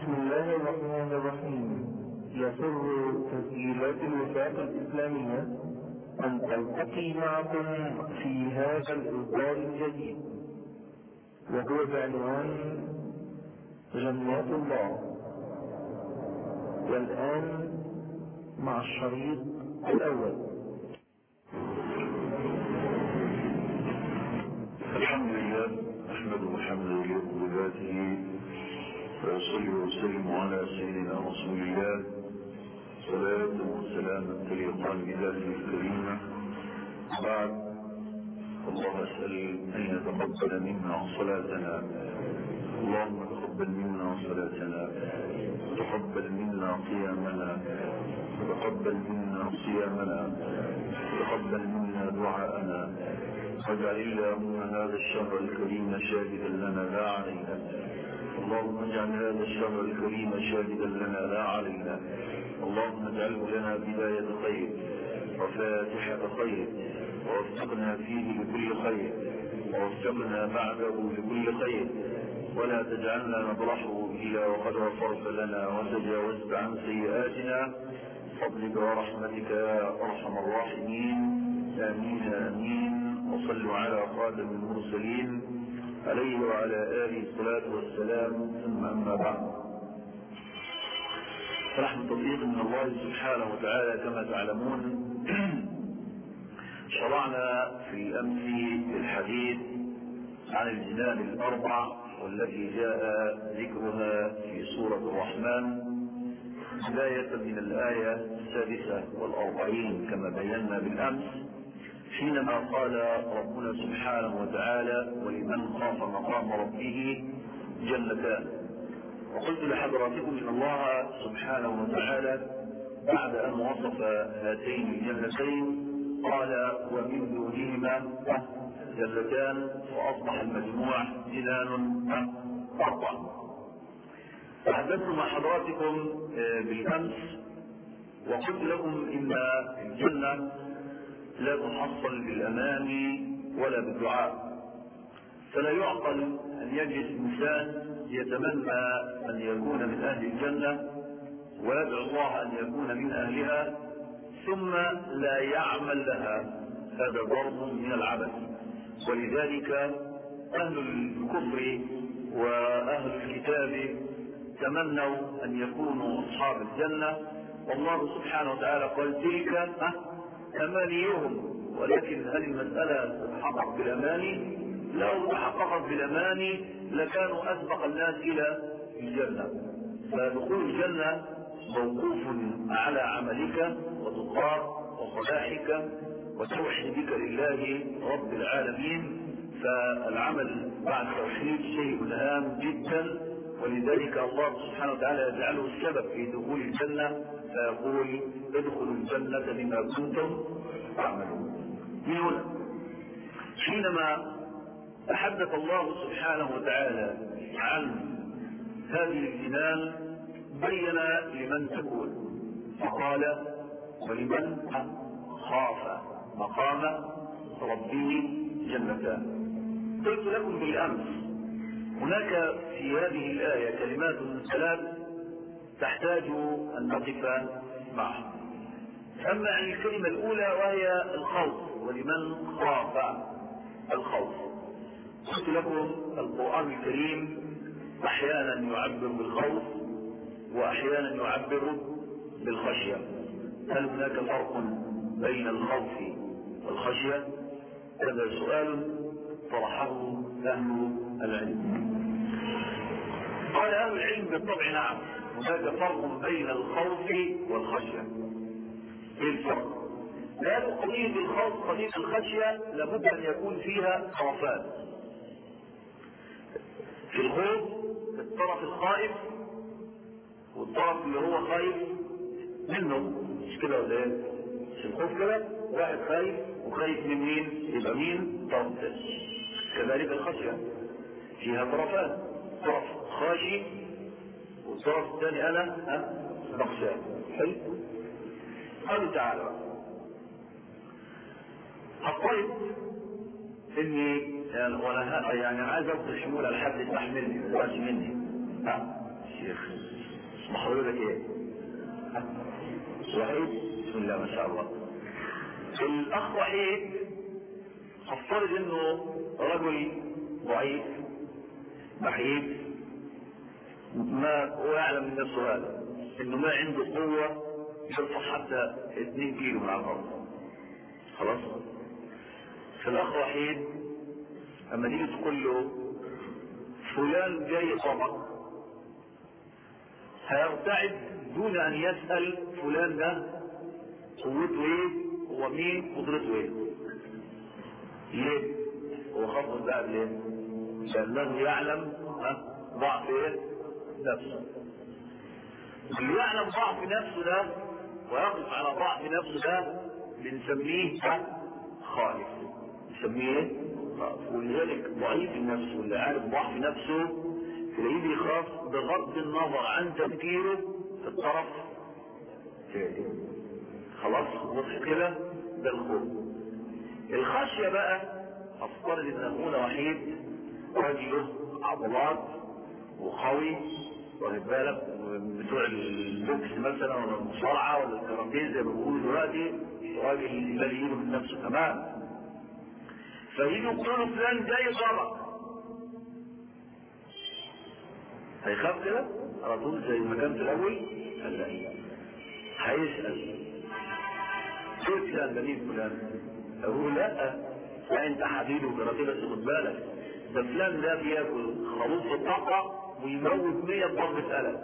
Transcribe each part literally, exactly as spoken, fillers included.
بسم الله الرحمن الرحيم. يسر تسجيلات الوثائق الإسلامية أن تلتقي معكم في هذا الإصدار الجديد، وهو بعنوان جنات الله. والآن مع الشريط الأول. الحمد لله أحمده حمدا يليق بذاته، وأصلي وأسلم على سيدنا رسول الله صلاة وسلاما تليقان بذاته الكريمة. بعد، الله أسأل أن يتقبل منا صلاتنا. اللهم تقبل منا صلاتنا، تقبل منا قيامنا، تقبل منا صيامنا، تقبل منا دعاءنا، واجعل اللهم هذا الشهر الكريم شاهدا لنا لا علينا. اللهم اجعل هذا الشهر الكريم شاهدا لنا لا علينا. اللهم اجعله لنا بداية خير وفاتحة خير، ووفقنا فيه لكل خير، ووفقنا بعده لكل خير، ولا تجعلنا نبرحه إلا وقد غفرت لنا وتجاوزت عن سيئاتنا بفضلك ورحمتك يا أرحم الراحمين. آمين آمين. وصلوا على خاتم المرسلين عليه وعلى آله الصلاة والسلام. ثم أما بعد، رحمة توفيق من الله سبحانه وتعالى كما تعلمون. شرعنا في الأمس الحديث عن الجنان الأربع والتي جاء ذكرها في سورة الرحمن بداية من الآية السادسة والأربعين كما بينا بالأمس، حينما قال ربنا سبحانه وتعالى: ولمن خاف مقام ربه جنتان. وقلت لحضراتكم ان الله سبحانه وتعالى بعد ان وصف هاتين الجنتين قال: ومن دونهما جنتان، واصبح المجموع جنان اربع. تحدثت مع حضراتكم بالامس وقلت لكم ان الجنه لا تحصل بالاماني ولا بالدعاء، فلا يعقل ان يجلس انسان يتمنى ان يكون من اهل الجنه ويدعو الله ان يكون من اهلها ثم لا يعمل لها، هذا ضرب من العبث. ولذلك اهل الكفر واهل الكتاب تمنوا ان يكونوا اصحاب الجنه، والله سبحانه وتعالى قال: تلك امانيهم، ولكن هل المساله تتحقق بالاماني؟ لو تحققت بالاماني لكانوا اسبق الناس الى الجنه. فدخول الجنه موقوف على عملك وتقاك وصلاحك وتوحيدك لله رب العالمين، فالعمل بعد التوحيد شيء هام جدا، ولذلك الله سبحانه وتعالى يجعله السبب في دخول الجنه، فيقول: ادخلوا الجنه بما كنتم تعملون. من هنا حينما تحدث الله سبحانه وتعالى عن هذه الجنان بين لمن تكون، فقال: ولمن خاف مقام ربه جنتان. قلت لكم بالامس هناك في هذه الايه كلمات ثلاث تحتاج ان نقف معها. اما عن الكلمه الاولى وهي الخوف، ولمن خاف الخوف، قلت لكم القرآن الكريم احيانا يعبر بالخوف واحيانا يعبر بالخشية. هل هناك فرق بين الخوف والخشية؟ هذا سؤال طرحه اهل العلم. قال اهل العلم: بالطبع نعم، هناك فرق بين الخوف والخشية. ايه الفرق؟ لأن قضية الخوف قضية الخشية لابد ان يكون فيها طرفان. في الخوف الطرف الخائف والطرف اللي هو خايف منه، مش كده ولا ايه؟ في الخوف كده واحد خايف وخايف من مين؟ يبقى مين؟ طرف تاني. كذلك الخشية فيها طرفان، طرف خاشي والطرف الثاني انا ها بخشى. حلو. قالوا تعالى الطيب اني يعني وانا يعني عايز اوصل شمول الحد تحملني ما تبقاش مني. ها شيخ اسم حضرتك ايه؟ وحيد. بسم الله ما شاء الله. الاخ وحيد افترض انه رجل ضعيف بحيث ما هو يعلم من نفسه هذا انه ما عنده قوة يرفع حتى اثنين كيلو من الارض. خلاص. فالاخ وحيد اما تيجي تقول له فلان جاي طبق هيرتعد دون ان يسأل فلان ده قوته ايه ومين قدرته ايه. ليه؟ هو خطط بقى ليه؟ لانه يعلم ضعف ايه؟ نفسه. اللي يعلم ضعف نفسه ده ويقف على ضعف نفسه ده بنسميه خائف. نسميه خائف. ولذلك ضعيف النفس واللي عارف ضعف نفسه تلاقيه بيخاف بغض النظر عن تفكيره في الطرف الثاني. خلاص وضح كده؟ ده الخوف. الخشية بقى افترض ان اخونا وحيد رجله عضلات وقوي واخد بالك بتوع البوكس مثلا ولا المصارعه ولا الكاراتيه زي ما بيقولوا دلوقتي راجل الذي يجيله من نفسه تمام. فيجوا يقولوا فلان جاي ضرب هيخاف كده على طول زي ما كان في الاول؟ لا هيسال كيف فلان بنين فلان؟ اقول لا انت حبيبي وكاراتيه بس خد بالك ده فلان ده بياكل خروف الطاقه ويموت مية بضربة قلم.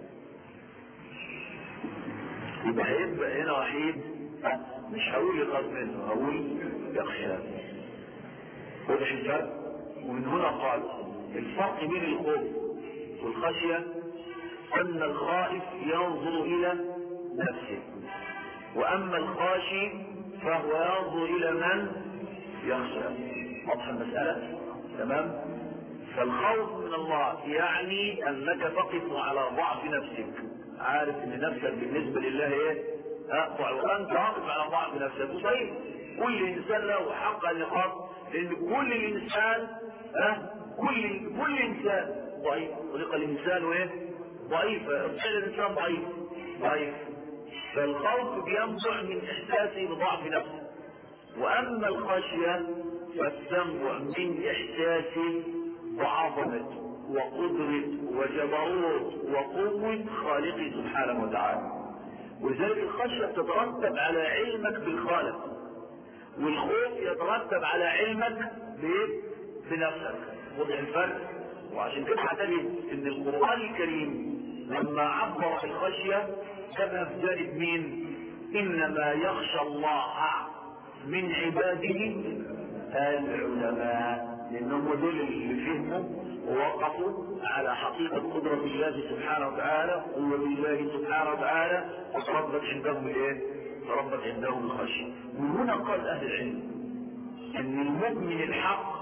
يبقى هيبقى هنا وحيد مش هقول يخاف منه هقول يخشى. واضح الفرق؟ ومن هنا قال الفرق بين الخوف والخشية ان الخائف ينظر الى نفسه واما الخاشي فهو ينظر الى من يخشى. واضح المسألة؟ تمام؟ فالخوف من الله يعني انك تقف على ضعف نفسك عارف ان نفسك بالنسبة لله ايه اه وانت واقف على ضعف نفسك. وصحيح كل انسان له حق ان يخاف لان كل الانسان اه كل كل انسان ضعيف. خلق الانسان ايه ضعيف. فعل الانسان ضعيف ضعيف. فالخوف بينبع من احساسه بضعف نفسه واما الخشية فالتنبع من احساسه وعظمة وقدرة وجبروت وقوة خالقه سبحانه وتعالى. ولذلك الخشية تترتب على علمك بالخالق والخوف يترتب على علمك بنفسك. وضع الفرق. وعشان كده هتجد ان القرآن الكريم لما عبر الخشية كما في ذلك مين؟ انما يخشى الله من عباده العلماء لانهم دول اللي فهموا ووقفوا على حقيقة قدرة الله سبحانه وتعالى قوة الله سبحانه وتعالى فتربت عندهم الايه؟ تربت عندهم الخشية. من هنا قال اهل العلم ان المؤمن الحق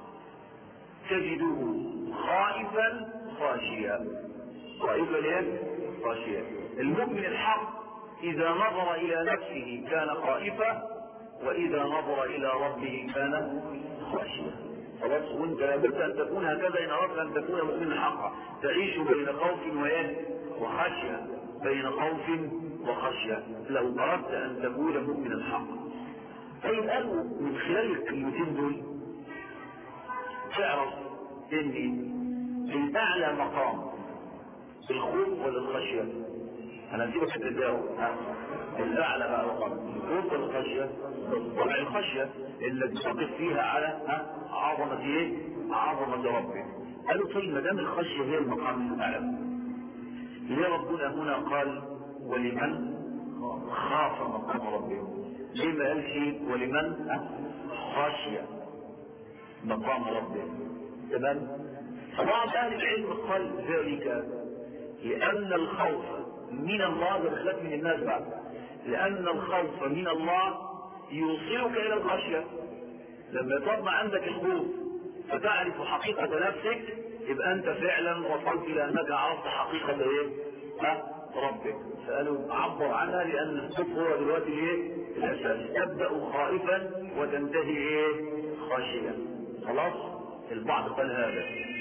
تجده خائفا خاشيا. خائفا ايه؟ خاشيا. المؤمن الحق اذا نظر الى نفسه كان خائفا واذا نظر الى ربه كان خاشيا. خلاص. وانت لابد ان تكون هكذا ان اردت ان تكون مؤمنا حقا تعيش بين خوف وخشيه بين خوف وخشيه لو اردت ان تكون مؤمنا حقا. طيب قالوا من خلال الكلمتين دول تعرف ان الاعلى مقام الخوف ولا الخشيه؟ انا سيبك تتجاوب. الاعلى بقى مقام الخوف ولا الخشيه؟ طبعا الخشيه اللي تقف فيها على عظمه ايه؟ عظمه ربك. قالوا طيب ما دام الخشيه هي المقام الاعلى ليه ربنا هنا قال ولمن خاف مقام ربه؟ ليه ما قالش ولمن خشي مقام ربه؟ تمام. فبعض اهل العلم قال ذلك لان الخوف من الله ده بخلاف من الناس بعد لان الخوف من الله يوصلك الى الخشيه. لما يطلع عندك الخوف فتعرف حقيقه نفسك يبقى انت فعلا وصلت الى انك عرفت حقيقه ايه؟ ها؟ ربك. فقالوا عبر عنها لان الخوف هو دلوقتي ايه؟ الاساس. تبدا خائفا وتنتهي ايه؟ خاشيا. خلاص. البعض قال هذا.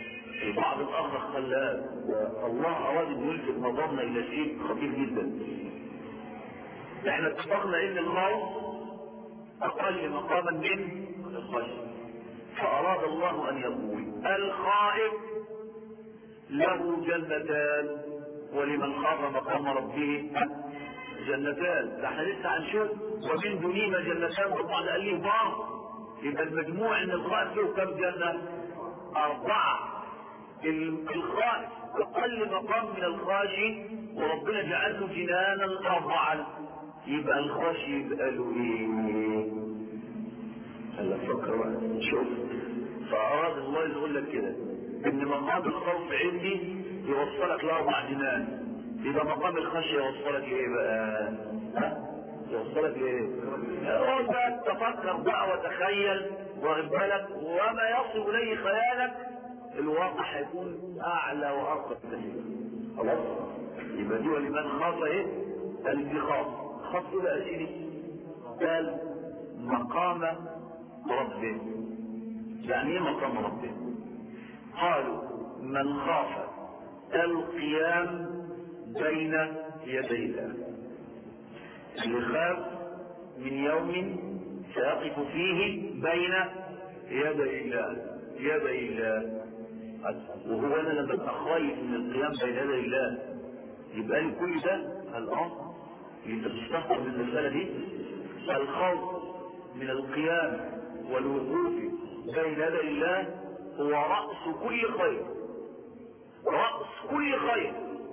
في بعض الأخ خلاف، والله أراد أن يلفت نظرنا إلى شيء خطير جدا. احنا اتفقنا ان الخوف اقل مقاما من الخشيه، فاراد الله ان يقول الخائف له جنتان ولمن خاف مقام ربه جنتان. ده احنا لسه هنشوف ومن دونهما جنتان، طبعا قال لي بعض، يبقى المجموع ان الخائف له كم جنه؟ اربعه. الخائف اقل مقام من الخاشي وربنا جعل له جنانا اربعه، يبقى الخاشي يبقى له ايه؟ هلا فكر بقى شوف. فاراد الله يقول لك كده ان مقام الخوف عندي يوصلك لاربع جنان، يبقى مقام الخشيه يوصلك لايه بقى؟ ها؟ يوصلك لايه؟ اقعد بقى تفكر بقى وتخيل واخد بالك، وما يصل اليه خيالك الواقع هيكون اعلى وارقى كثيرا. خلاص؟ يبقى دي ولمن خاف ايه؟ الانتخاب. خاف بقى سيدي قال مقام ربه. يعني ايه مقام ربه؟ قالوا من خاف القيام بين يدي الله، اللي خاف من يوم سيقف فيه بين يدي الله يدي الله. وهو انا لما ابقى خايف من القيام بين يدي الله يبقى لي كل ده الامر اللي انت بتستخدم من المساله دي. الخوف من القيام والوقوف بين يدي الله هو راس كل خير، راس كل خير.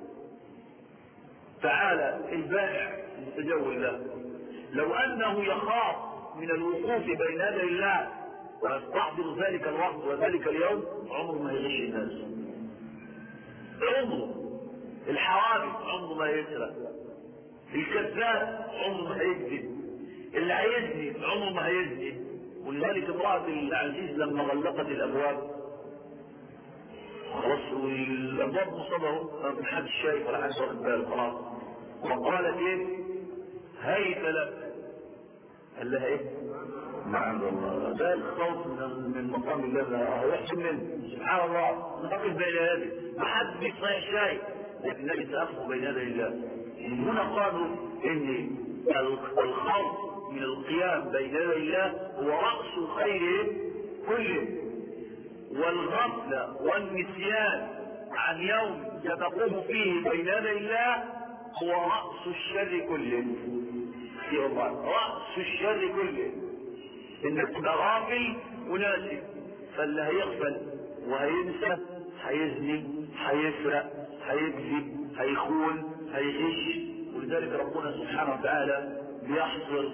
تعالى البائع المتجول له لو انه يخاف من الوقوف بين يدي الله ويستحضر ذلك الوقت وذلك اليوم عمره ما يغش الناس، عمره. الحوادث عمره ما يسرق، الكذاب عمره ما هيكذب، اللي هيزني عمره ما هيزني. ولذلك امرأة العزيز لما غلقت الابواب خلاص والابواب مصدره ما حدش شايف ولا حدش واخد باله خلاص، وقالت ايه؟ هيت لك. قال لها ايه؟ معاذ الله. ده الخوف من مقام الله، ده هيحسن منه سبحان الله. نقف بين يديه ما حد صحيح شايف لكن النبي سأقف بين يدي الله. هنا قالوا ان الخوف من القيام بين يدي الله هو رأس الخير كله، والغفلة والنسيان عن يوم ستقوم فيه بين يدي الله هو رأس الشر كله. يا الله رأس الشر كله انك تبقى غافل وناسي، فاللي هيغفل وهينسى هيزني هيسرق هيكذب هيخون هيغش. ولذلك ربنا سبحانه وتعالى بيحصر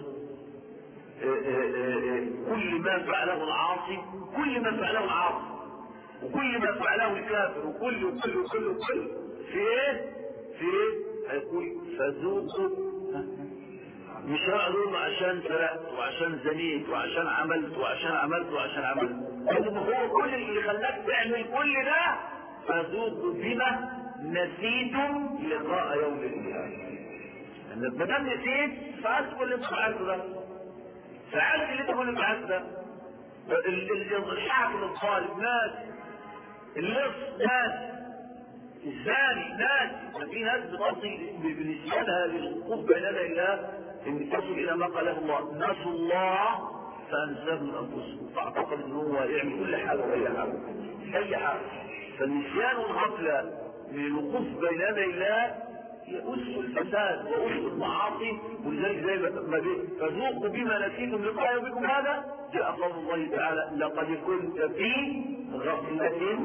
كل ما فعله العاصي، كل ما فعله العاصي وكل ما فعله الكافر وكل وكل وكل وكل في ايه؟ في ايه؟ هيقول فذوقوا. مش هقول عشان سرقت وعشان زنيت وعشان عملت وعشان عملت وعشان عملت، هو كل اللي خلاك تعمل كل ده فذوقوا بما نسيتم لقاء يوم القيامة. ما دام نسيت فعلت كل اللي انت فعلته ده، فعلت اللي انت كل اللي فعلته ده. الحاكم الظالم ناس، اللص ناس، الزاني ناس. في ناس بتصل بنسيانها للوقوف بين يدي الله ان تصل الى ما قاله الله نسوا الله فانساهم انفسهم، فاعتقد ان هو يعمل كل حاجه واي حاجه اي حاجه. فالنسيان والغفله من الوقوف بين يدي الله يؤس الفساد وأس المعاصي. ولذلك زي ما بيه فذوقوا بما نسيتم لقاء يومكم هذا جاء قول الله تعالى لقد كنت في غفلة.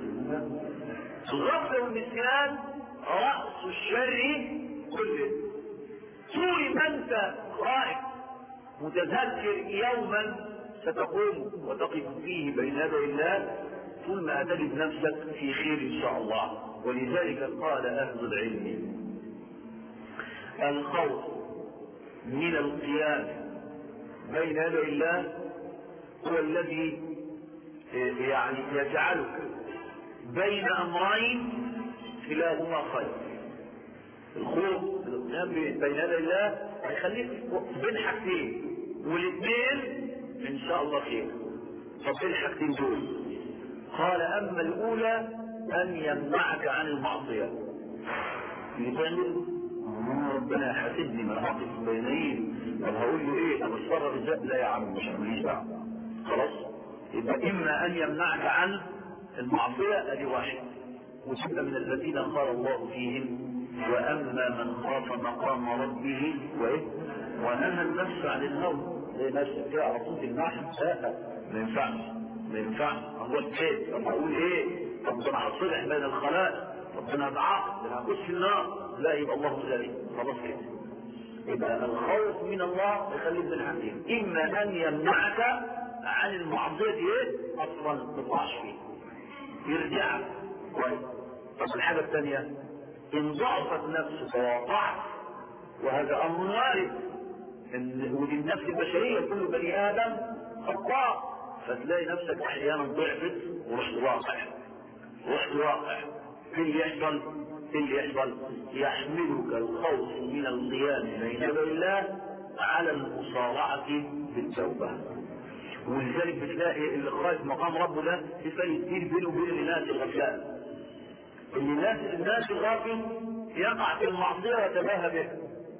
الغفلة والنسيان رأس الشر كله. طول ما انت خائف متذكر يوما ستقوم وتقف فيه بين يدي الله، طول ما تجد نفسك في خير ان شاء الله. ولذلك قال اهل العلم الخوف من القيام بين يدي الله هو الذي يعني يجعلك بين امرين كلاهما خير. الخوف من القيام بين يدي الله هيخليك بين حاجتين والاثنين ان شاء الله خير. طب ايه الحاجتين دول؟ قال أما الأولى أن يمنعك عن المعصية. يتعمل ربنا يحاسبني ما أعطف بينين، طب هقول له إيه؟ طب الصرف ازاي؟ لا يا عم مش ماليش دعوة. خلاص؟ يبقى إما أن يمنعك عن المعصية أدي واحد، وتبقى من الذين قال الله فيهم وأما من خاف مقام ربه وإيه؟ ونهى النفس عن الهوى. زي نفس كده على طول المحن لا ما ينفعش ما ينفعش اقول ايه؟ طب اقول ايه؟ طب انا هصلح بين الخلائق، طب انا هتعاقب، انا هخش في النار. لا يبقى الله غني خلاص كده. يبقى الخوف من الله يخليك من الحكيم، اما ان يمنعك عن المعصيه ايه؟ اصلا ما تقعش فيه يرجعك كويس. طب الحاجه الثانيه ان ضعفت نفسك ووقعت، وهذا امر وارد، ان ودي النفس البشريه كل بني ادم خطاء، فتلاقي نفسك احيانا ضعفت ورحت واقع رحت واقع ايه اللي يحصل؟ ايه اللي يحصل؟ يحملك الخوف من القيام بين يدي الله على المصارعه بالتوبه. ولذلك بتلاقي اللي خايف مقام ربه ده في فرق كبير بينه وبين الناس الغفلان. اللي الناس الناس الغافل يقع في المعصيه ويتباهى بها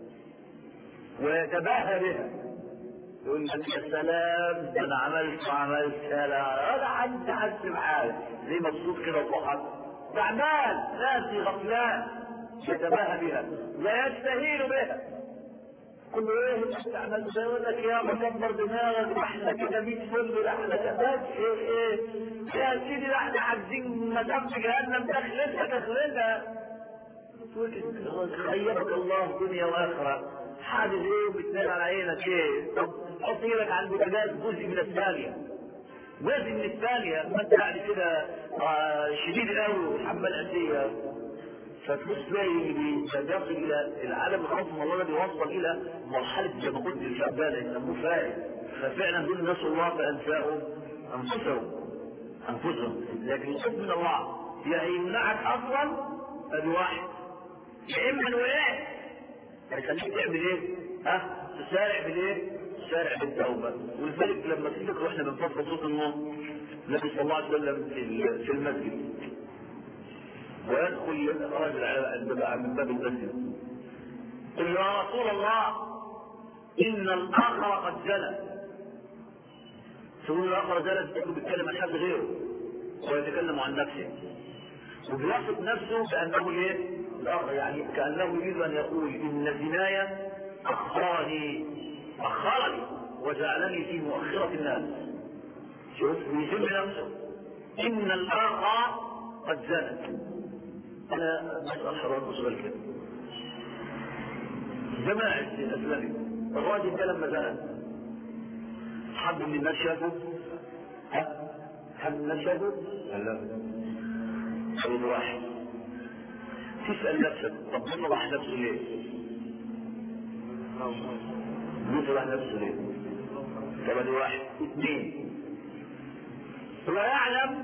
ويتباهى بها، يقول لك يا سلام ده انا عملت وعملت لا انا حد حد معايا ليه مبسوط كده وضحك تعبان ناسي غفلان يتباهى بها ويستهين بها. كل ايه انت عملت زي يقول لك يا مكبر دماغك احنا كده مية فل احنا كده ايه ايه يا سيدي احنا عايزين مدام في جهنم دخلتها دخلتها خيرك الله دنيا واخره. حادث ايه بتنام على عينك ايه؟ طب حط ايدك على البوتاجاز جزء من الثانيه جزء من الثانيه ما انت قاعد كده آه شديد قوي وحمل اسيه، فتبص تلاقي بيصل الى العالم الخوف من الله بيوصل الى مرحله زي ما قلت الشبانه يسموه فاهم. ففعلا دول ناس الله فانساهم انفسهم انفسهم لكن الخوف من الله يا يمنعك اصلا ادي واحد، يا اما الولاء هيخليك تعمل ايه؟ ها؟ تسارع بالايه؟ تسارع بالتوبه. ولذلك لما تفتكروا احنا بنفصل صوت النور النبي صلى الله عليه وسلم في المسجد ويدخل راجل على من باب المسجد قل يا رسول الله ان الاخر قد زنى. تقول الاخر زنى تقول بيتكلم عن حد غيره ويتكلم عن نفسه وبيصف نفسه كانه ايه؟ الاخر يعني كانه يريد ان يقول ان زنايا اخرني اخرني وجعلني في مؤخره الناس. شوف بيسمي نفسه ان الاخر قد زنى. انا بسال حضرتك سؤال كده، جماعه الاسلامي الراجل ده لما زنى حد من الناس شافه؟ ها؟ حد من الناس شافه؟ لا. أول واحد تسأل نفسك طب بيفضح نفسه ليه؟ بيفضح نفسه ليه؟ طب ادي واحد. اثنين هو يعلم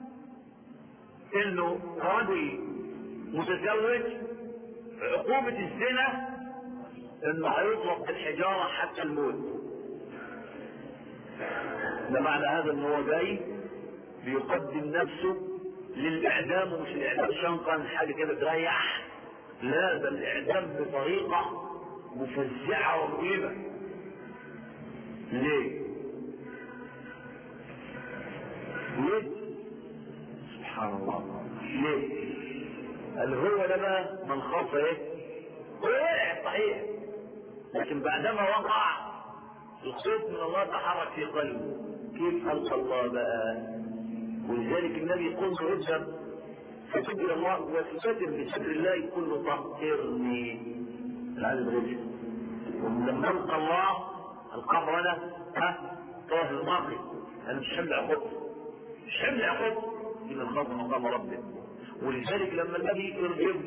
انه رجل متزوج عقوبة الزنا انه هيطلق بالحجارة حتى الموت. ده معنى هذا ان هو جاي بيقدم نفسه للاعدام، ومش الاعدام شنقا حاجه كده تريح، لا ده الاعدام بطريقه مفزعه ومؤلمه. ليه؟ ليه؟ سبحان الله. ليه؟ قال هو ده بقى من خاف ايه؟ هو وقع صحيح، لكن بعدما وقع الخوف من الله تحرك في قلبه. كيف ألقى الله بقى؟ ولذلك النبي يقول له اذهب فتب الى الله وتستتر بستر الله يقول له طهرني العدد رجل. ولما القى الله القبر انا ها طاهر نقي، انا مش حمل عقوبته مش حمل عقوبته الا الخوف من مقام ربه. ولذلك لما النبي يرجم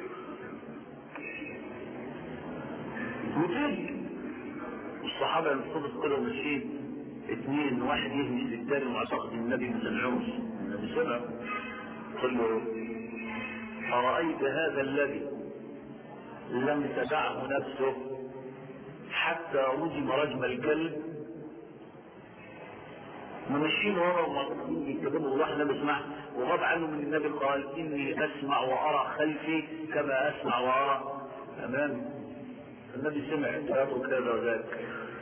وتيجي الصحابه المفروض كده ماشيين اثنين، واحد يهمس للثاني معتقد النبي ما سمعوش، النبي سمع. قل له أرأيت هذا الذي لم تدعه نفسه حتى رجم رجم الكلب؟ ماشيين ورا ومعتقدين بيتكلموا والله احنا بنسمع، وغاب عنه من النبي قال اني اسمع وارى خلفي كما اسمع وارى امامي. النبي سمع فيترك هذا وذاك.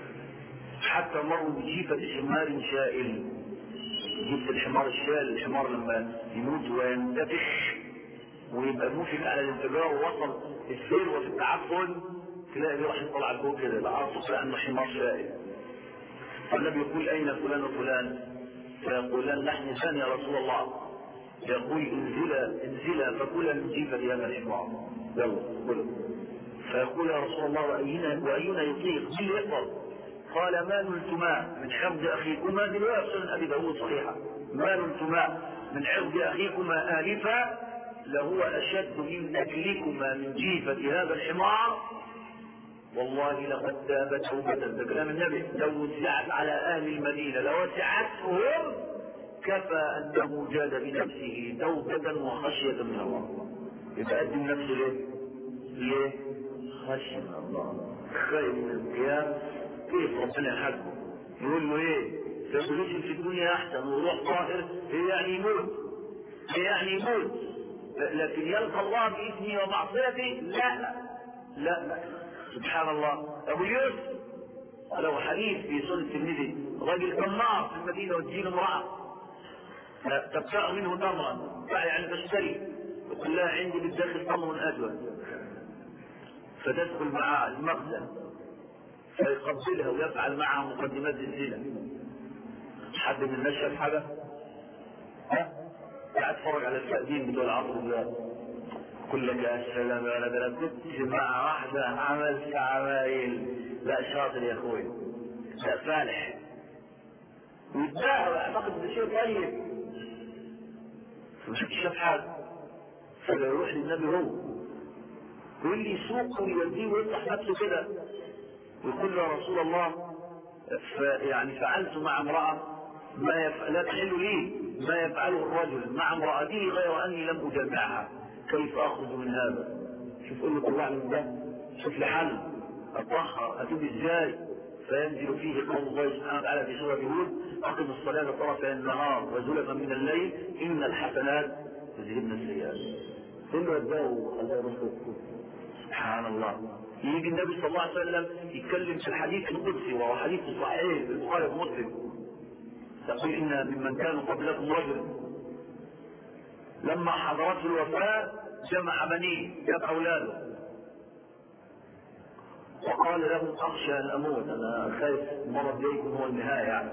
حتى مروا بجيفة حمار شائل، جيفة الحمار الشائل، الحمار لما يموت وينتفخ ويبقى موشك على الانفجار ووصل السير وفي التعفن، تلاقي دي راح يطلع الجو كده العاصف لانه حمار شائل. فالنبي يقول اين فلان وفلان؟ فيقولان نحن ثاني يا رسول الله. يقول انزلا انزلا فكلا من جيفة هذا الحمار، يلا كله. فيقول يا رسول الله واينا واينا يطيق؟ مين يقدر؟ قال ما نلتما من عرض اخيكما، دي روايه سنن ابي داود صحيحه، ما نلتما من عرض اخيكما آلفا لهو اشد من نكلكما من جيفة هذا الحمار، والله لقد تاب توبة. ده كلام النبي. لو وسعت على اهل المدينة لوسعتهم كفى انه جاد بنفسه توبة وخشية من الله. يبقى قدم نفسه ليه؟ ليه؟ خشية من الله، خايف من القيام. كيف ربنا يحاسبه؟ يقول له ايه؟ سيخرج في الدنيا احسن وروح طاهر، هي يعني يموت، هي يعني يموت، لكن يلقى الله باسمه ومعصيته؟ لا لا سبحان الله. ابو يوسف لو حديث في سنة الترمذي، راجل كمار في المدينة وتجيله امرأة تبتاع منه تمرا، يعني تشتري، يقول لها عندي بالداخل تمر اسود، فتدخل معها المخزن فيقبلها ويفعل معها مقدمات الزنا. حد من الناس شاف حاجه؟ ها؟ قاعد اتفرج على التقديم بتوع العصر ده، يقول لك يا سلام انا ده انا كنت مع واحده عملت عمايل. لا شاطر يا اخوي، لا فالح ويتباهى ويعتقد ده شيء طيب، مش شاف حاجه. فيروح للنبي هو يقول لي سوق ويوديه ويفتح نفسه كده ويقول له يا رسول الله يعني فعلت مع امرأة ما يف... لا تحل لي ما يفعله الرجل مع امرأته غير اني لم اجامعها، كيف اخرج من هذا؟ شوف قول له طلع من ده، شوف لي حل اطهر اتوب ازاي؟ فينزل فيه قول الله سبحانه وتعالى في سورة هود اقم الصلاة طرفي النهار وزلفا من الليل ان الحسنات تذهبن السيئات. قل له اداه خلاه رسول. سبحان الله. يجي النبي صلى الله عليه وسلم يتكلم في الحديث القدسي وهو حديث صحيح في البخاري ومسلم، يقول ان ممن كانوا قبلكم رجل لما حضرته الوفاة جمع بنيه جمع اولاده وقال لهم اخشى ان اموت، انا خايف مرض جايكم هو النهايه يعني،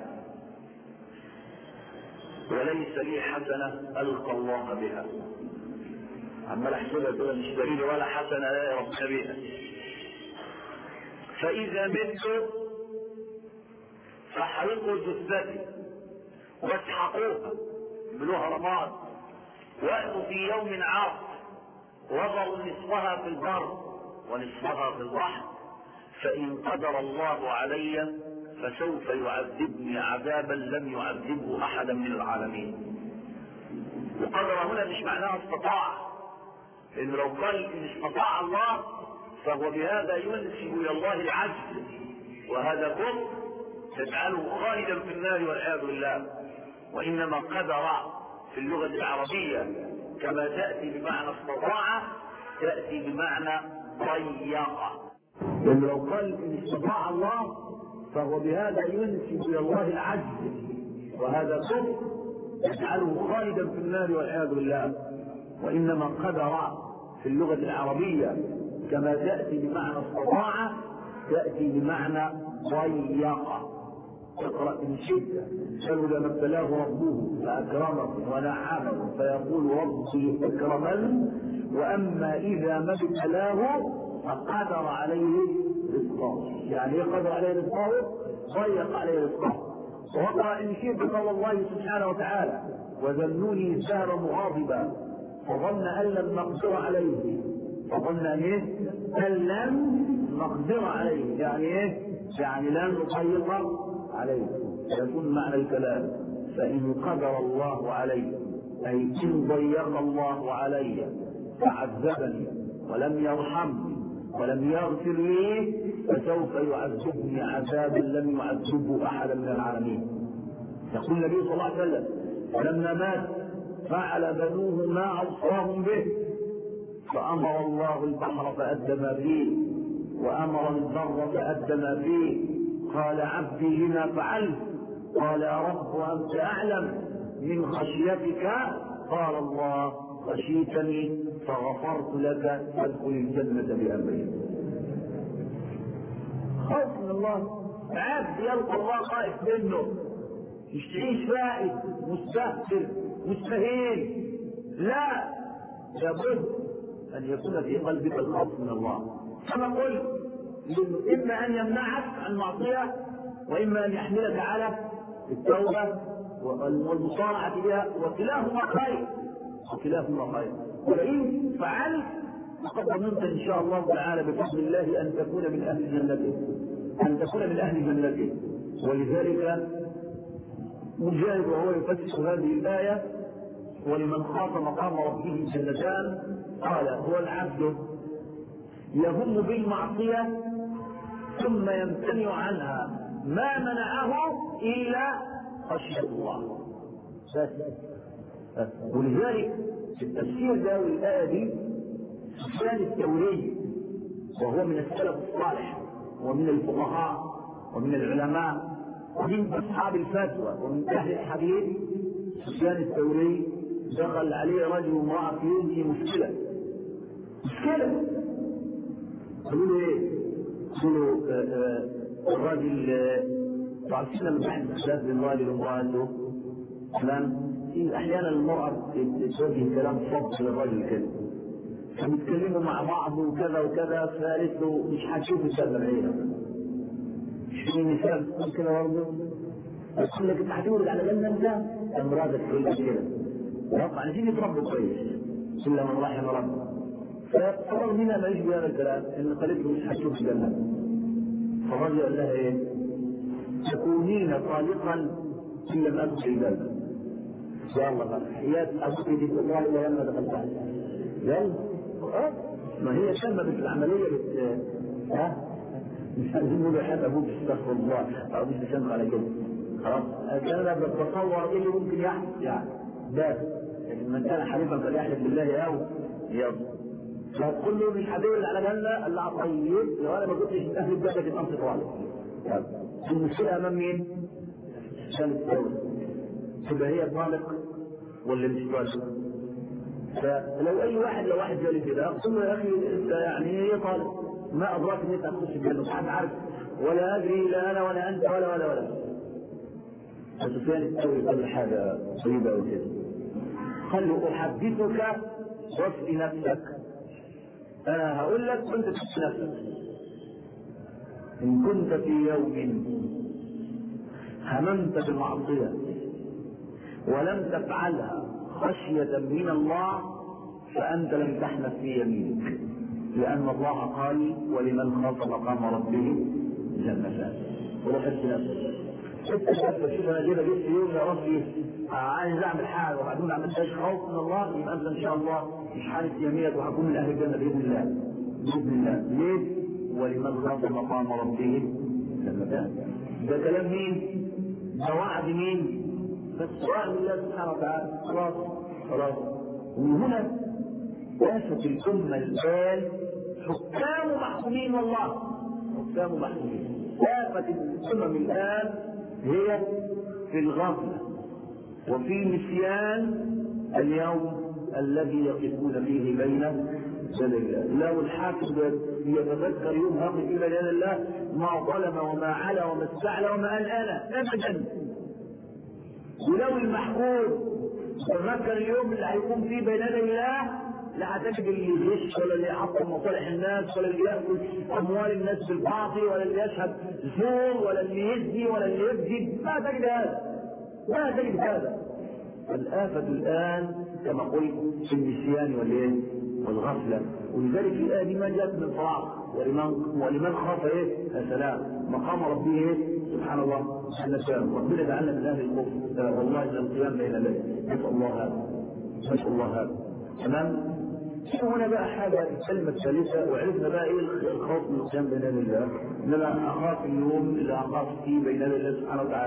وليس لي حسنه القى الله بها. عمال احسبها كده مش دليل ولا حسنه لا ربنا بها. فاذا مت فحرقوا جثتي واسحقوها بلوها رماد، واتوا في يوم عاصف وضعوا نصفها في البر ونصفها في البحر، فان قدر الله علي فسوف يعذبني عذابا لم يعذبه احدا من العالمين. وقدر هنا مش معناها استطاع، لان لو قال ان استطاع الله فهو بهذا ينسب الى الله العجز، وهذا كفر تجعله خالدا في النار والعياذ بالله. وانما قدر في اللغه العربيه كما تاتي بمعنى استطاع تاتي بمعنى ضيق، لان لو قال ان استطاع الله فهو بهذا ينسب الى الله العجز، وهذا كفر يجعله خالدا في النار والعياذ بالله. وانما قدر في اللغه العربيه كما تاتي بمعنى استطاع تاتي بمعنى ضيق. اقرا ان شئت فلولا ما ابتلاه ربه فاكرمه ونعمه فيقول ربي اكرمن، واما اذا ما ابتلاه فقدر عليه رزقه. يعني ايه قدر عليه رزقه؟ ضيق عليه رزقه. واقرا ان شئت قول الله سبحانه وتعالى وذنوني الشهر مغاضبا فظن ان لم نقدر عليه، فظن ان ايه؟ ان لم نقدر عليه، يعني ايه؟ يعني لن نضيق عليه. يكون معنى الكلام فان قدر الله علي اي ان ضيق الله علي فعذبني ولم يرحمني ولم يغفر لي فسوف يعذبني عذابا لم يعذبه احدا من العالمين. يقول النبي صلى الله عليه وسلم فلما مات فعل بنوه ما أوصاهم به، فأمر الله البحر فأدى ما فيه، وأمر البر فأدى ما فيه. قال عبدي لما فعلت؟ قال يا رب وأنت أعلم، من خشيتك. قال الله خشيتني فغفرت لك، فادخل الجنة بأمري. خوف من الله، عبد يلقى الله خائف منه، مش تعيش فائد مستهتر مستهين، لا، لابد أن يكون في قلبك الخوف من الله. كما قلت إما أن يمنعك عن معصية، وإما أن يحملك على التوبة والمصارعة بها، وكلاهما خير، وكلاهما خير. ولئن فعلت فقد ضمنت إن شاء الله تعالى بفضل الله أن تكون من أهل جنته، أن تكون من أهل جنته. ولذلك مجاهد وهو يفسر هذه الآية ولمن خاف مقام ربه جنتان قال هو العبد يهم بالمعصية ثم يمتنع عنها ما منعه إلا خشية الله. ولذلك في التفسير ده والآية دي سفيان الثوري وهو من السلف الصالح ومن الفقهاء ومن العلماء ومن أصحاب الفتوى ومن أهل الحديث، سفيان الثوري دخل عليه رجل وامرأة في يوم في مشكلة مشكلة قالوا له ايه؟ قالوا له الراجل تعرفين لما تحدث اختلاف بين راجل وامرأته تمام؟ احيانا المرأة توجه كلام فضل للراجل كده، فبيتكلموا مع بعض وكذا وكذا، فقالت له مش هتشوف السبب هنا، مش في مثال تقول كده برضه، يقول لك انت هتولد على جنة انت امراضك تقول لك كده، رفع عايزين يتربوا كويس الا من رحم ربه. فقرر منها ما يشبه هذا الكلام ان قالت له مش هتشوف الجنة. فالرجل قال لها ايه؟ تكونين طالقا ان لم ادخل الجنة. يلا بقى حياة ابوك دي والله الا لما دخلت عليها. يلا اه ما هي كلمة في العملية بت ها مش عايزين نقول حياة ابوك استغفر الله او مش بسمع على كده خلاص. انا بتصور ايه اللي ممكن يحدث يعني ده، لكن من كان حليفا فليحلف بالله او يلا. فتقول له مش هدول على جنة قال لها طيب لو انا ما كنتش من اهل الجنة كنت انصت عليه. المشكلة امام مين؟ عشان الدولة تبقى هي طالق ولا مش طالق؟ فلو اي واحد لو واحد جالي كده اقول له يا اخي انت يعني هي طالق ما ادراك ان انت هتخش الجنة، مش حد عارف ولا ادري لا انا ولا انت ولا ولا ولا. فسفيان الثوري قال حاجة طيبة وكده، قال له احدثك واسقي نفسك، انا هقول لك وانت تسقي نفسك. ان كنت في يوم هممت بالمعصية ولم تفعلها خشية من الله فأنت لم تحنث في يمينك، لأن الله قال ولمن خاف مقام ربه جنتان. وروح نفسك شوف انا كده جبت يوم يا ربي عايز اعمل حاجه وبعدين ما عملتهاش خوف من الله، يبقى انت ان شاء الله مش حارس يمينك وهكون من اهل الجنه باذن الله باذن الله. ليه؟ ولمن خاف مقام ربه جنتان. ده كلام مين؟ ده وعد مين؟ فالسؤال الله سبحانه وتعالى. خلاص خلاص. ومن هنا آفة الأمة الآن حكام محكومين والله، حكام محكومين. آفة الأمم الآن هي في الغفلة وفي نسيان اليوم الذي يقفون فيه بين يدي الله. لو الحاكم يتذكر يوم هقف فيه بين يدي الله ما ظلم وما علا وما استعلى وما قال انا ابدا. ولو المحكوم تذكر اليوم اللي هيكون فيه بين يدي الله لا هتجد اللي يغش ولا اللي يحطم مصالح الناس ولا اللي ياكل اموال الناس بالباطل ولا اللي يشهد زور ولا اللي يزني ولا اللي يكذب، ما تجد هذا ما تجد هذا. الآفة الآن كما قلت في النسيان والايه والغفلة. ولذلك في الآية دي ما جاءت من فراغ، ولمن ولمن خاف ايه السلام مقام ربه ايه سبحان الله النسيان. ربنا جعلنا من اهل الكفر والله الى القيام بين يديه. نسأل الله هذا نسأل الله هذا تمام. هنا بقى حاجة الكلمة الثالثة وعرفنا بقى ايه الخوف من القيام بين يدي الله، ان انا اخاف اليوم اللي اخاف فيه بين يدي الله سبحانه وتعالى.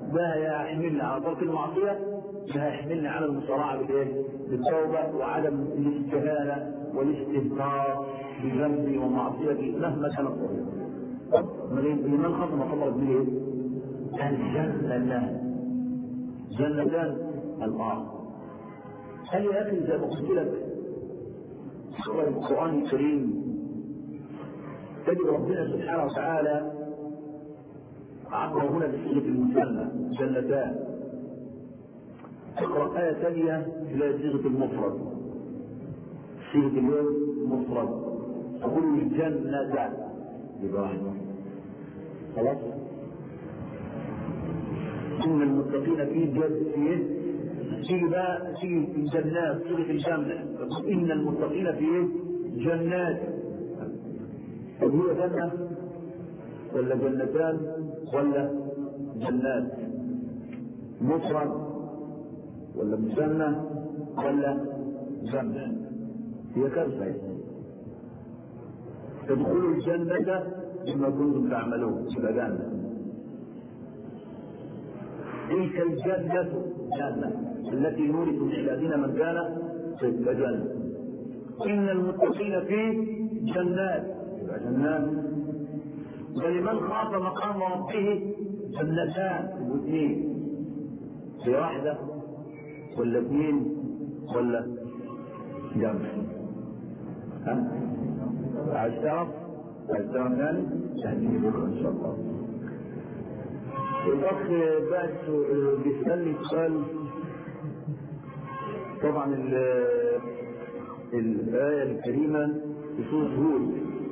ده هيحملني على ترك المعصيه، ده هيحملني على المصارعه بالايه؟ بالتوبه وعدم الاستهانه والاستهتار بذنبي ومعصيتي مهما كانت صغيره. لمن خاف مقام ربه ايه؟ الجنتان. جنتان الآن. هل يا اخي زي ما قلت لك سورة القرآن الكريم تجد ربنا سبحانه وتعالى عبر هنا بصيغة المثنى جنتان. اقرأ آية ثانية تلاقي صيغة المفرد، صيغة اليوم مفرد، تقول الجنة يبقى خلاص. إن المتقين في جنة تيجي بقى تيجي الجنات صيغة الجنة، إن المتقين في جنات. طب هي جنة ولا جنتان ولا جنات؟ مفرد ولا مثنى ولا جمع؟ هي كارثة. تدخلوا الجنة بما كنتم تعملون تبقى جنة. تلك الجنة جنة التي نورث من عبادنا من كان تبقى جنة. إن المتقين في جنات تبقى جنات. ولمن خاف مقام ربه جنتان واثنين، في واحدة ولا اثنين ولا جمع؟ ها؟ عايز تعرف؟ عايز تعرف ثاني؟ تهديني بكره ان شاء الله. الاخ بعد بيسالني سؤال. طبعا الايه الكريمه في سوره هود،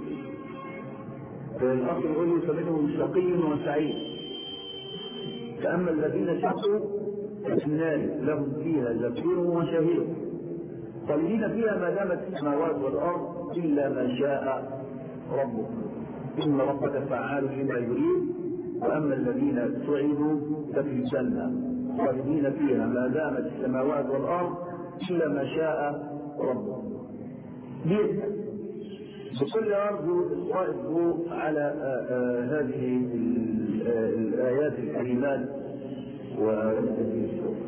الاخ يقول لي فمنهم شقي وسعيد، فاما الذين شقوا في النار لهم فيها زفير وشهير خالدين فيها ما دامت السماوات والارض الا ما شاء ربك ان ربك فعال لما يريد. واما الذين سعدوا ففي الجنه خالدين فيها ما دامت السماوات والارض الا ما شاء ربك. بكل ارجو القاء الضوء على آآ آآ هذه الايات الكريمات والتدريس.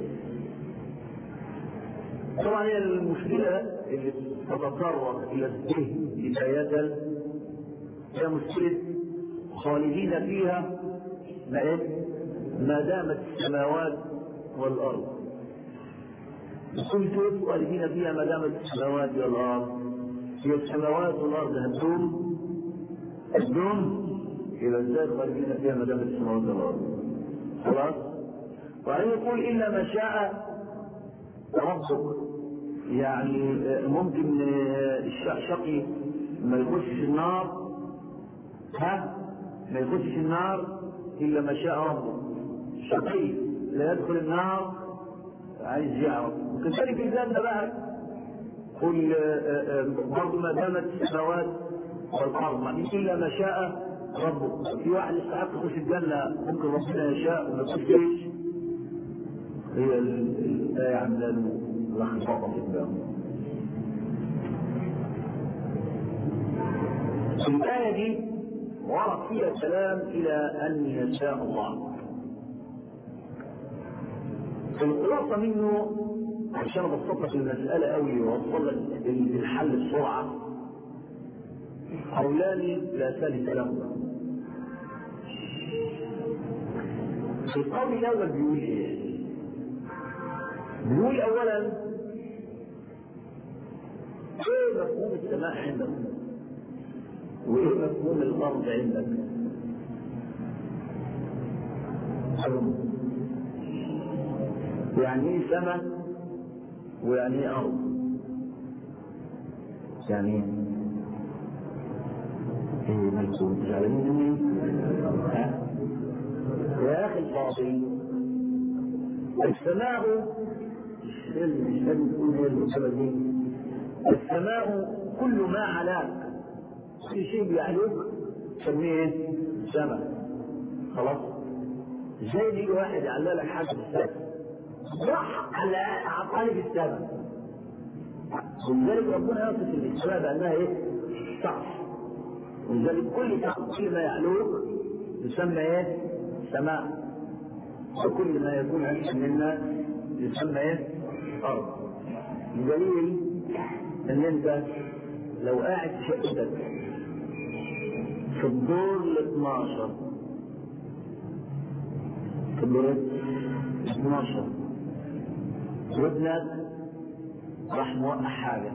طبعا هي المشكله اللي تتطرق الى الذهن بدايه هي مشكله خالدين فيها ما دامت السماوات والارض. كنت خالدين فيها ما دامت السماوات والارض، هي السماوات والارض هتدوم هتدوم الى ازاي خالدين فيها ما دامت السماوات والارض؟ خلاص. وبعدين يقول الا ما شاء ربك، يعني ممكن الشقي ما يخشش النار، ها ما يخشش النار الا ما شاء ربك. الشقي لا يدخل النار عايز يعرف. وكذلك الجنه بقى قل برضه ما دامت السماوات والارض يعني الا ما شاء ربك. في واحد يستحق يخش الجنه ممكن ربنا يشاء وما يخشش. هي الايه عامله لخبطه في الدم. الآية دي ورد فيها الكلام إلى أن يشاء الله. الخلاصة منه عشان أبسط لك المسألة قوي وأوصل لك الحل بسرعة، قولان لا ثالث لهما. القول الأول بيقول إيه؟ بيقول أولا إيه مفهوم السماء عندك؟ وإيه مفهوم الأرض عندك؟ يعني إيه سماء ويعني إيه أرض؟ يعني إيه ملكوت زعلانين ها؟ يا أخي الفاضل، السماء مش لازم تقول هي المسألة دي. السماء كل ما علاك، كل شيء بيعلوك تسميه ايه؟ سماء. خلاص؟ ازاي يجي واحد يعلق لك حاجه في السماء؟ راح على عقارب السماء. ولذلك ربنا يصف السماء بانها ايه؟ سقف. ولذلك كل سقف كل ما يعلوك يسمى ايه؟ سماء. وكل ما يكون أكثر منا يسمى إيه؟ أرض. بدليل أن أنت لو قاعد في شقتك في الدور ال اثناشر في الدور ال اثناشر وابنك راح موقع حاجة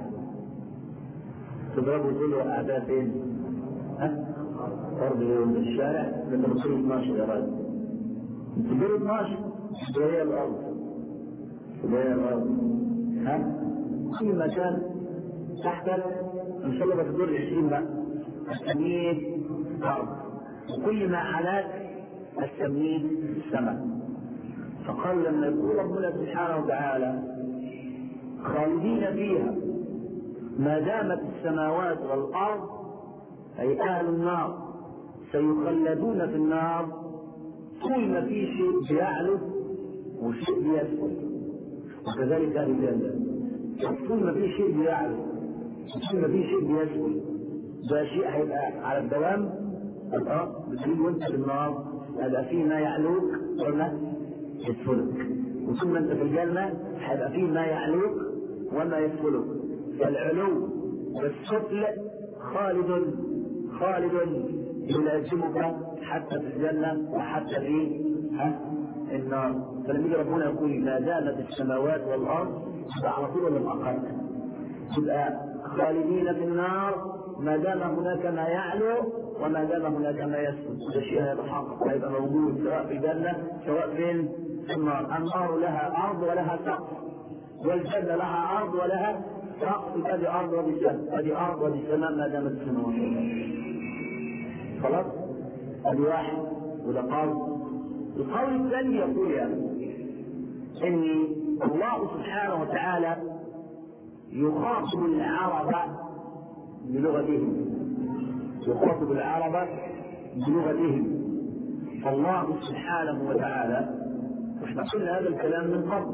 تضربه وتقول له أعداء فين؟ ها؟ أرض اليوم في الشارع لما بتصير اثناشر يا راجل. أنت الدور اثناشر هي الأرض هي الأرض ها؟ كل مكان تحتك إن شاء الله بتدور عشرين بقى السميد أرض، وكل ما علاك السميد السماء. فقال لما يقول ربنا سبحانه وتعالى خالدين فيها ما دامت السماوات والأرض، أي أهل النار سيخلدون في النار طول ما في شيء بيعلو وشيء بيسفل، وكذلك أهل الجنة طول ما في شيء بيعلو طول ما في شيء بيسفل، ده شيء هيبقى على الدوام الأرض بتجيب وانت في النار هيبقى فيه ما يعلوك وما يسفلك، وطول ما انت في الجنة هيبقى فيه ما يعلوك وما يسفلك. فالعلو والسفل خالد خالد يلازمك حتى في الجنة وحتى في النار. فلما يجي ربنا يقول ما دامت السماوات والأرض يبقى على طول ولا أقل تبقى خالدين في النار ما دام هناك ما يعلو وما دام هناك ما يسفل. هذا الشيء هيتحقق هيبقى موجود سواء في الجنة سواء فين في النار. النار لها أرض ولها سقف، والجنة لها أرض ولها سقف. هذه أرض وهذه سماء، هذه أرض وهذه سماء ما دامت السماوات خلاص. هذه واحد وده قول. القول الثاني يقول يعني إن الله سبحانه وتعالى يخاطب العرب بلغتهم يخاطب العرب بلغتهم. فالله سبحانه وتعالى واحنا قلنا هذا الكلام من قبل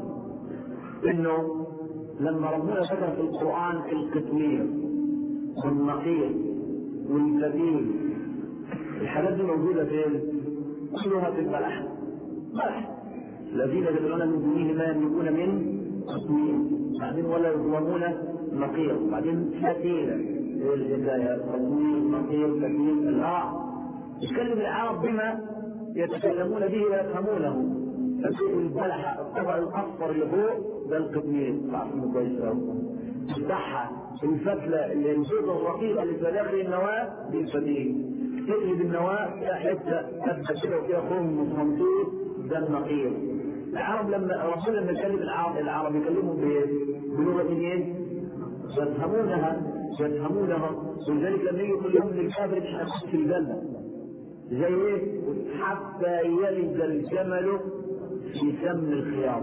انه لما ربنا ذكر في القرآن القطمير والنقير والفتيل الحاجات دي موجودة فين؟ كلها في البلح بلح الذين يدعون من دونه ما يملكون من قطمير، بعدين ولا يظلمون نقير، بعدين فتيل الحكاية قطمير نقير فتيل الآه. يتكلم العرب بما يتكلمون به ويفهمونه. فشيء البلح الطبع الأصفر اللي فوق ده القطمير تعرفونه كويس قوي. تفتحها الفتلة اللي البيضة الرقيقة اللي في داخل النواة دي الفتيل. تقلب النواة فيها حتة تبقى كده وفيها خم وصمتوط ده النقير. العرب لما ربنا لما يكلم العرب العرب يكلمهم بلغة ايه؟ يفهمونها يفهمونها. ولذلك لما يجي يقول لهم للكافر مش هتخش في الجنة زي ايه؟ حتى يلد الجمل في سم الخياط.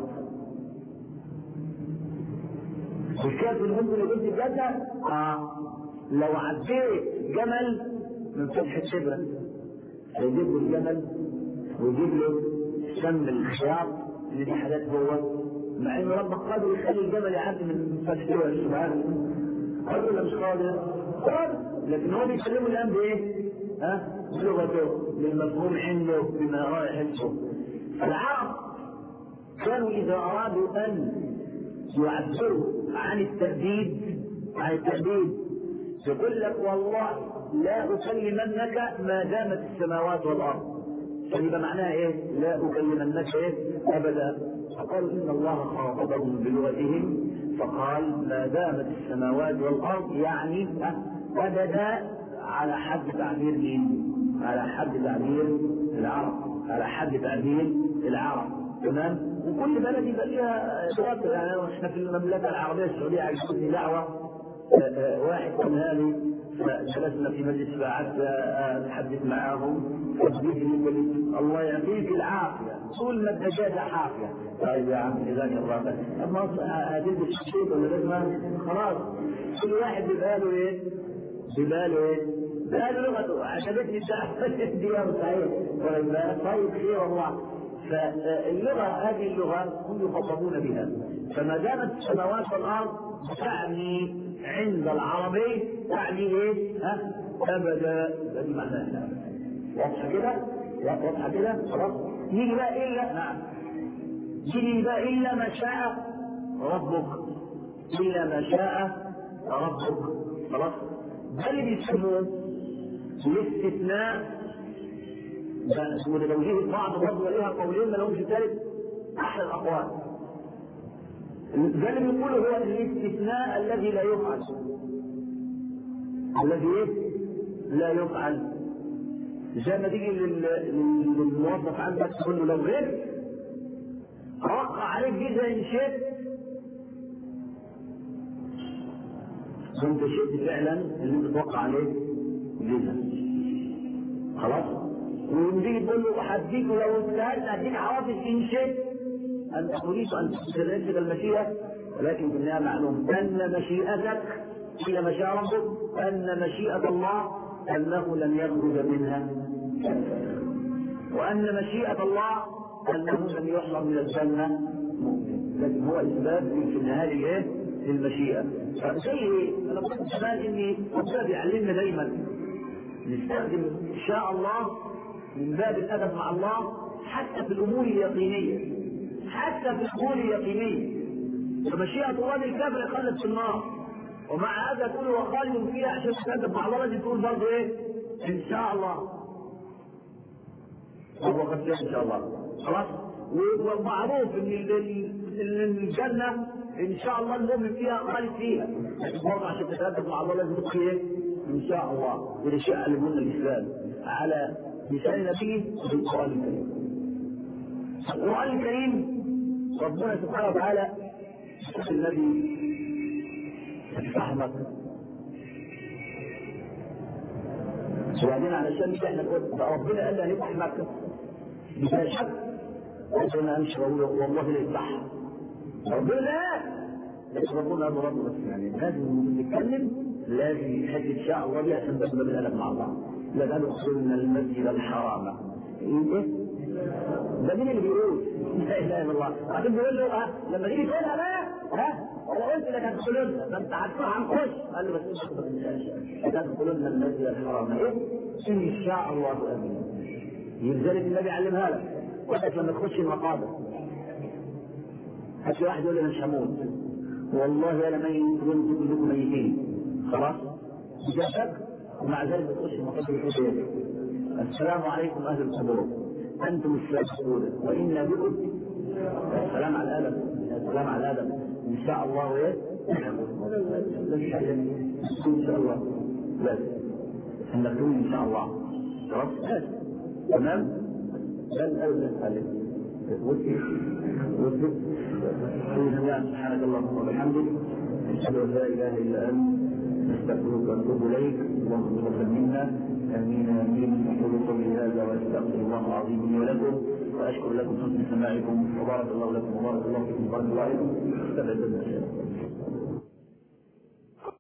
الكافر ممكن يقول في الجنة اه لو عديت جمل من فتح الشبرة يجيب له الجمل ويجيب له سم الخياط اللي دي حاجات جوه، مع ان ربك قادر يخلي الجمل يعدي من فتح الشبرة سبحانه. قادر ولا مش قادر؟ قادر، لكن هو بيكلمه الان بايه؟ ها؟ بلغته بالمفهوم عنده بما رايح يحسه. العرب كانوا اذا ارادوا ان يعبروا عن التأديب عن التأديب يقول لك والله لا أكلمنك ما دامت السماوات والأرض. فيبقى معناها إيه؟ لا أكلمنك إيه؟ أبدا. فقال إن الله خاطبهم بلغتهم فقال ما دامت السماوات والأرض، يعني أبدا على حد تعبير مين؟ على حد تعبير العرب، على حد تعبير العرب. تمام؟ وكل بلد يبقى فيها لغات. يعني احنا في المملكه العربيه السعوديه عايزين دعوه واحد كان هذه فجلسنا في مجلس فقعدت اتحدث معاهم فبيقول الله يعطيك العافيه طول ما الدجاجه حافيه. طيب يا عم جزاك الله خير. اما هتلبس الشيء ولا لازم خلاص كل واحد بيبقى له ايه؟ بيبقى له ايه؟ بيبقى له لغته. عجبتني الدعوه دي صحيح ولا طيب خير والله. فاللغة هذه اللغة هم يخاطبون بها. فما دامت السماوات والأرض تعني عند العربي تعني ايه؟ ها؟ أبدا. هذه معناها واضحة كده؟ واضحة كده؟ خلاص؟ يجي بقى إلا نعم يجي بقى إلا ما شاء ربك، إلا ما شاء ربك. خلاص؟ ده اللي بيسموه الاستثناء. ده توجيه البعض برضه وليها قولين ما لهمش ثالث، أحلى الأقوال. ده اللي بيقوله هو الاستثناء الذي لا يفعل، الذي لا يفعل. زي ما تيجي للموظف عندك تقول له لو غير اوقع عليك جزء ان شئت، وانت شئت فعلا اللي انت توقع عليه جزء. خلاص؟ ويجي تقول له هديك لو اجتهدت هديك حوافز ان شئت، انت تريد ان تستدرك المشيئه، ولكن في النهايه معلوم ان مشيئتك هي ما شاء ربك، ان مشيئه الله انه لن يخرج منها، وان مشيئه الله انه لن يحرم من الجنه مؤمن. لكن هو اثبات في النهايه ايه؟ للمشيئه. زي ايه؟ انا قلت زمان اني ربنا بيعلمنا دايما نستخدم ان شاء الله من باب الادب مع الله حتى في الامور اليقينيه، حتى في الامور اليقينيه. فمشيئه الله للكافر يخلد في النار، ومع هذا تقول هو خالد فيها عشان تتأدب مع الله، لازم تقول برضه ايه؟ ان شاء الله. هو قد ان شاء الله. خلاص؟ ومعروف ان الجنه ان شاء الله المؤمن فيها خالد فيها، لكن برضه عشان تتأدب مع الله لازم تقول ايه؟ ان شاء الله. وده الشيء علمنا الاسلام على لسان نبيه في القران الكريم. القران الكريم ربنا سبحانه وتعالى الذي فتح مكة، وبعدين علشان احنا ربنا قال لنا نفتح مكة بلا شك، قلنا امشي والله لا يفتحها ربنا لا، لكن ربنا قال ربنا بس يعني لازم نتكلم، لازم يحدد ان شاء الله دي عشان تبقى بالادب مع الله. لا قالوا ادخلنا المسجد الحرام، ايه ده مين اللي بيقول؟ لا اله الا الله. بعدين بيقول له ها لما تيجي تقولها بقى ها انا قلت لك هتدخلنا، ده انت هنخش. قال له بس انت ما تنساش هتدخلنا المسجد الحرام ايه؟ ان شاء الله امين. لذلك النبي علمها لك، وقت لما تخش المقابر هات واحد يقول لي انا مش هموت، والله انا ميت وانتم كلكم ميتين. خلاص؟ بلا شك. ومع ذلك بتخش المقابر يقول ايه؟ السلام عليكم اهل القبور انتم السابقون وانا بكم. السلام على ادم، السلام على ادم ان شاء الله وايه؟ ان شاء الله لازم انك تقول ان شاء الله. خلاص؟ تمام؟ لن ألزم عليك وثق وثق. سبحانك اللهم وبحمدك أشهد أن لا إله إلا أنت نستغفرك ونتوب إليك. اللهم اغفر منا آمين آمين. أقول قولي هذا وأستغفر الله العظيم لي ولكم، وأشكر لكم حسن سماعكم، وبارك الله لكم وبارك الله فيكم وبارك الله عليكم.